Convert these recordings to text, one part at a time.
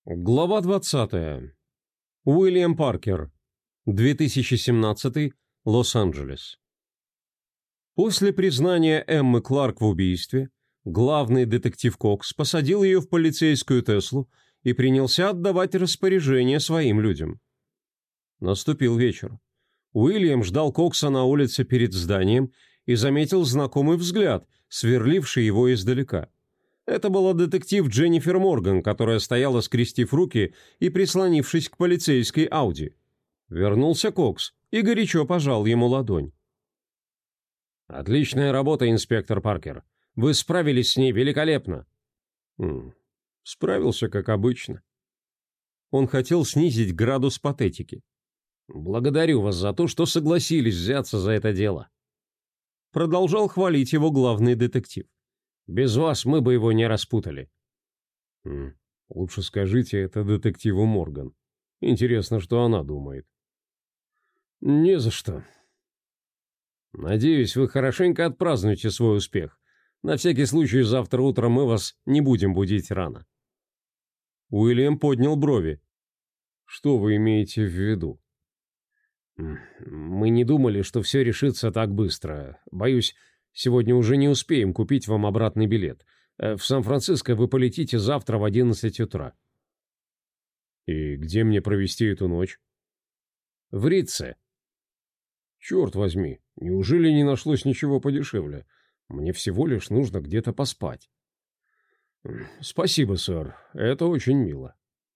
Глава 20. Уильям Паркер. 2017. Лос-Анджелес. После признания Эммы Кларк в убийстве, главный детектив Кокс посадил ее в полицейскую Теслу и принялся отдавать распоряжения своим людям. Наступил вечер. Уильям ждал Кокса на улице перед зданием и заметил знакомый взгляд, сверливший его издалека. Это была детектив Дженнифер Морган, которая стояла, скрестив руки и прислонившись к полицейской Ауди. Вернулся Кокс и горячо пожал ему ладонь. «Отличная работа, инспектор Паркер. Вы справились с ней великолепно». Справился, как обычно. Он хотел снизить градус патетики. «Благодарю вас за то, что согласились взяться за это дело». Продолжал хвалить его главный детектив. «Без вас мы бы его не распутали». Лучше скажите это детективу Морган. Интересно, что она думает. Не за что. Надеюсь, вы хорошенько отпразднуете свой успех. На всякий случай завтра утром мы вас не будем будить рано. Уильям поднял брови. Что вы имеете в виду? Мы не думали, что все решится так быстро. Боюсь, сегодня уже не успеем купить вам обратный билет. В Сан-Франциско вы полетите завтра в 11 утра. И где мне провести эту ночь? В Ритце. Черт возьми, неужели не нашлось ничего подешевле? Мне всего лишь нужно где-то поспать. Спасибо, сэр, это очень мило.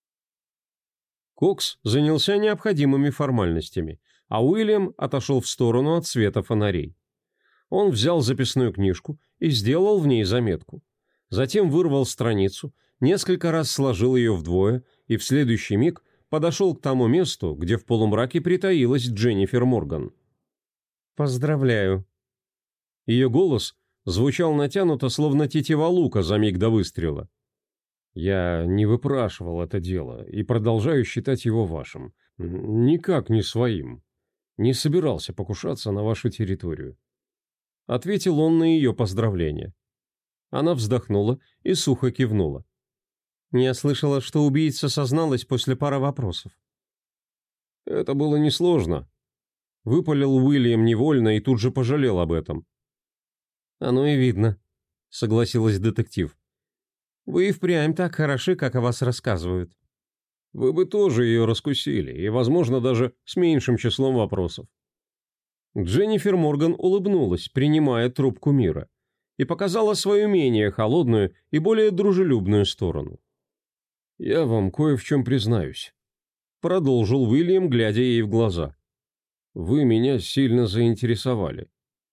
Кокс занялся необходимыми формальностями, а Уильям отошел в сторону от света фонарей. Он взял записную книжку и сделал в ней заметку. Затем вырвал страницу, несколько раз сложил ее вдвое и в следующий миг подошел к тому месту, где в полумраке притаилась Дженнифер Морган. «Поздравляю». Ее голос звучал натянуто, словно тетива лука за миг до выстрела. «Я не выпрашивал это дело и продолжаю считать его вашим. Никак не своим. Не собирался покушаться на вашу территорию». Ответил он на ее поздравление. Она вздохнула и сухо кивнула. «Я слышала, что убийца созналась после пары вопросов». «Это было несложно», — выпалил Уильям невольно и тут же пожалел об этом. «Оно и видно», — согласилась детектив. «Вы и впрямь так хороши, как о вас рассказывают». «Вы бы тоже ее раскусили, и, возможно, даже с меньшим числом вопросов». Дженнифер Морган улыбнулась, принимая трубку мира, и показала свою менее холодную и более дружелюбную сторону. «Я вам кое в чем признаюсь», — продолжил Уильям, глядя ей в глаза. «Вы меня сильно заинтересовали».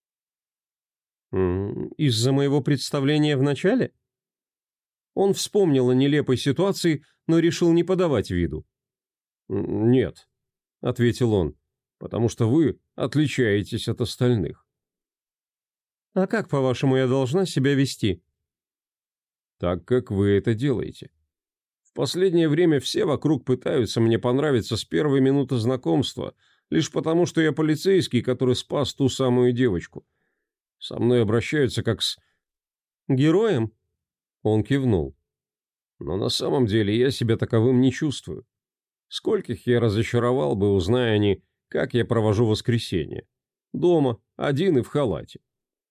«Из-за моего представления в начале?» Он вспомнил о нелепой ситуации, но решил не подавать виду. «Нет», — ответил он, — «потому что вы отличаетесь от остальных». «А как, по-вашему, я должна себя вести?» «Так, как вы это делаете. В последнее время все вокруг пытаются мне понравиться с первой минуты знакомства, лишь потому, что я полицейский, который спас ту самую девочку. Со мной обращаются как с...» «Героем?» Он кивнул. «Но на самом деле я себя таковым не чувствую. Скольких я разочаровал бы, узная они, как я провожу воскресенье. Дома, один и в халате».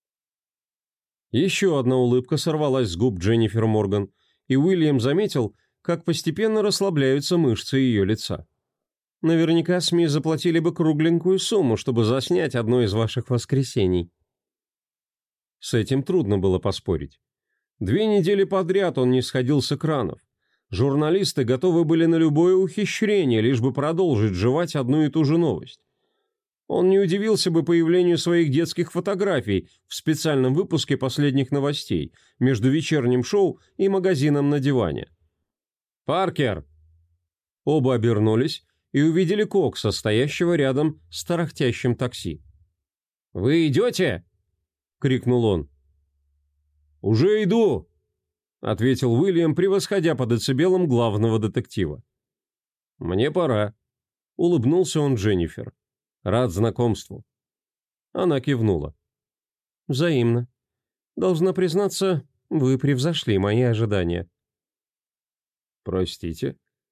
Еще одна улыбка сорвалась с губ Дженнифер Морган, и Уильям заметил, как постепенно расслабляются мышцы ее лица. «Наверняка СМИ заплатили бы кругленькую сумму, чтобы заснять одно из ваших воскресений». С этим трудно было поспорить. 2 недели подряд он не сходил с экранов. Журналисты готовы были на любое ухищрение, лишь бы продолжить жевать одну и ту же новость. Он не удивился бы появлению своих детских фотографий в специальном выпуске последних новостей между вечерним шоу и магазином на диване. «Паркер!» Оба обернулись и увидели Кокса, стоящего рядом с тарахтящим такси. «Вы идете?» — крикнул он. «Уже иду!» — ответил Уильям, превосходя по децибелам главного детектива. «Мне пора», — улыбнулся он Дженнифер. «Рад знакомству». Она кивнула. «Взаимно. Должна признаться, вы превзошли мои ожидания». «Простите?»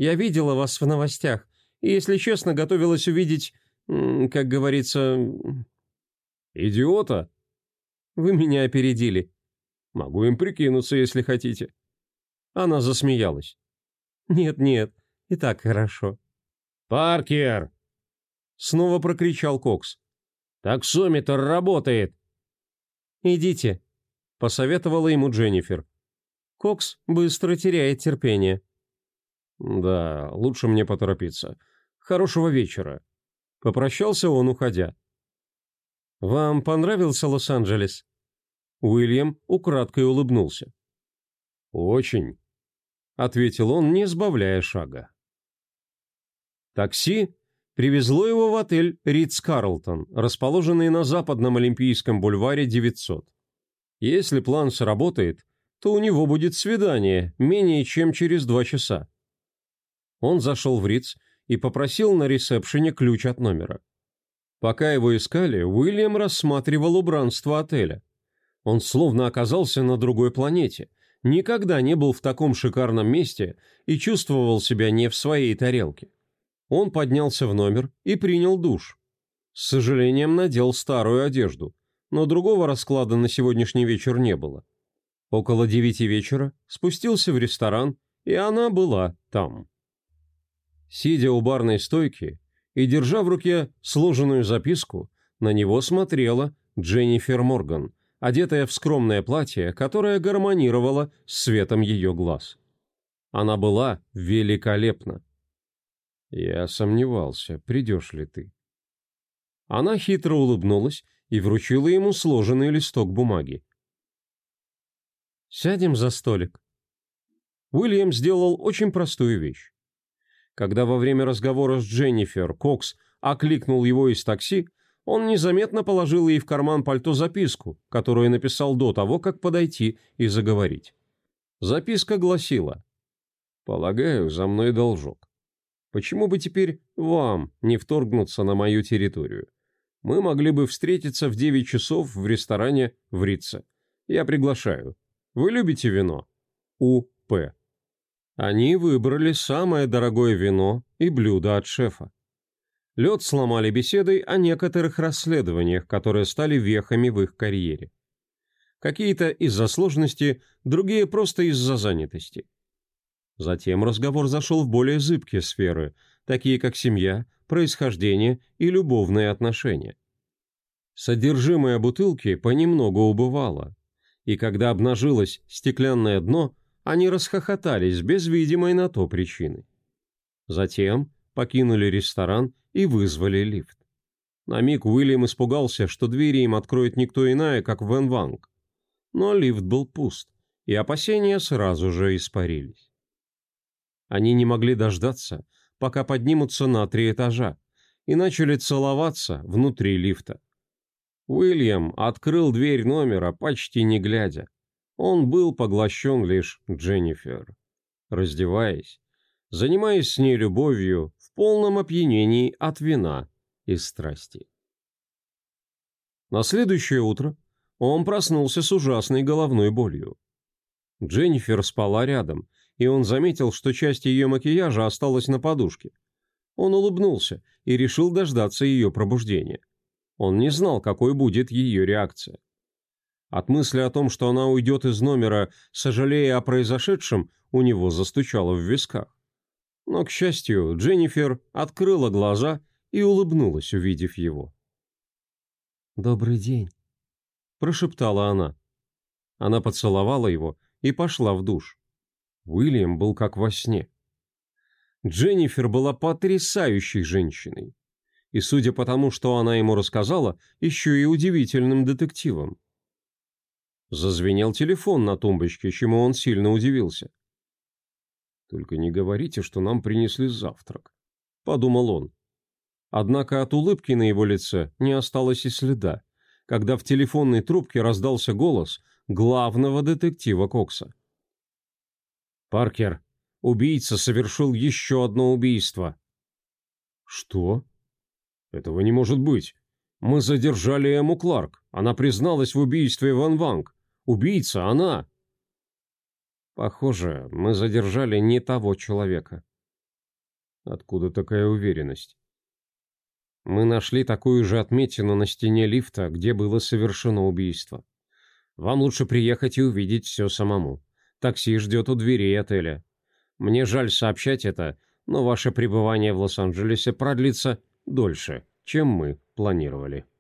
Я видела вас в новостях, и, если честно, готовилась увидеть, как говорится...» «Идиота?» «Вы меня опередили». «Могу им прикинуться, если хотите». Она засмеялась. «Нет-нет, и так хорошо». «Паркер!» Снова прокричал Кокс. «Таксометр работает!» «Идите», — посоветовала ему Дженнифер. Кокс быстро теряет терпение. «Да, лучше мне поторопиться. Хорошего вечера». Попрощался он, уходя. «Вам понравился Лос-Анджелес?» Уильям украдкой улыбнулся. «Очень», — ответил он, не сбавляя шага. Такси привезло его в отель «Ритц-Карлтон», расположенный на западном Олимпийском бульваре 900. Если план сработает, то у него будет свидание менее чем через 2 часа. Он зашел в Ритц и попросил на ресепшене ключ от номера. Пока его искали, Уильям рассматривал убранство отеля. Он словно оказался на другой планете, никогда не был в таком шикарном месте и чувствовал себя не в своей тарелке. Он поднялся в номер и принял душ. С сожалением надел старую одежду, но другого расклада на сегодняшний вечер не было. Около 9 вечера спустился в ресторан, и она была там. Сидя у барной стойки и держа в руке сложенную записку, на него смотрела Дженнифер Морган, одетая в скромное платье, которое гармонировало с светом ее глаз. Она была великолепна. «Я сомневался, придешь ли ты». Она хитро улыбнулась и вручила ему сложенный листок бумаги. «Сядем за столик». Уильям сделал очень простую вещь. Когда во время разговора с Дженнифер Кокс окликнул его из такси, он незаметно положил ей в карман пальто записку, которую написал до того, как подойти и заговорить. Записка гласила: «Полагаю, за мной должок. Почему бы теперь вам не вторгнуться на мою территорию? Мы могли бы встретиться в 9 часов в ресторане в Ритце. Я приглашаю. Вы любите вино? У.П.» Они выбрали самое дорогое вино и блюдо от шефа. Лед сломали беседой о некоторых расследованиях, которые стали вехами в их карьере. Какие-то из-за сложности, другие просто из-за занятости. Затем разговор зашел в более зыбкие сферы, такие как семья, происхождение и любовные отношения. Содержимое бутылки понемногу убывало, и когда обнажилось стеклянное дно, они расхохотались без видимой на то причины. Затем покинули ресторан и вызвали лифт. На миг Уильям испугался, что двери им откроет никто иная, как Вэн Ванг. Но лифт был пуст, и опасения сразу же испарились. Они не могли дождаться, пока поднимутся на 3 этажа, и начали целоваться внутри лифта. Уильям открыл дверь номера, почти не глядя. Он был поглощен лишь Дженнифер. Раздеваясь, занимаясь с ней любовью в полном опьянении от вина и страсти. На следующее утро он проснулся с ужасной головной болью. Дженнифер спала рядом, и он заметил, что часть ее макияжа осталась на подушке. Он улыбнулся и решил дождаться ее пробуждения. Он не знал, какой будет ее реакция. От мысли о том, что она уйдет из номера, сожалея о произошедшем, у него застучало в висках. Но, к счастью, Дженнифер открыла глаза и улыбнулась, увидев его. «Добрый день», – прошептала она. Она поцеловала его и пошла в душ. Уильям был как во сне. Дженнифер была потрясающей женщиной. И, судя по тому, что она ему рассказала, еще и удивительным детективом. Зазвенел телефон на тумбочке, чему он сильно удивился. «Только не говорите, что нам принесли завтрак», — подумал он. Однако от улыбки на его лице не осталось и следа, когда в телефонной трубке раздался голос главного детектива Кокса. «Паркер, убийца совершил еще одно убийство». «Что? Этого не может быть. Мы задержали Эмму Кларк. Она призналась в убийстве Вэн Ванг. Убийца она». «Похоже, мы задержали не того человека». Откуда такая уверенность? Мы нашли такую же отметину на стене лифта, где было совершено убийство. Вам лучше приехать и увидеть все самому. Такси ждет у дверей отеля. Мне жаль сообщать это, но ваше пребывание в Лос-Анджелесе продлится дольше, чем мы планировали.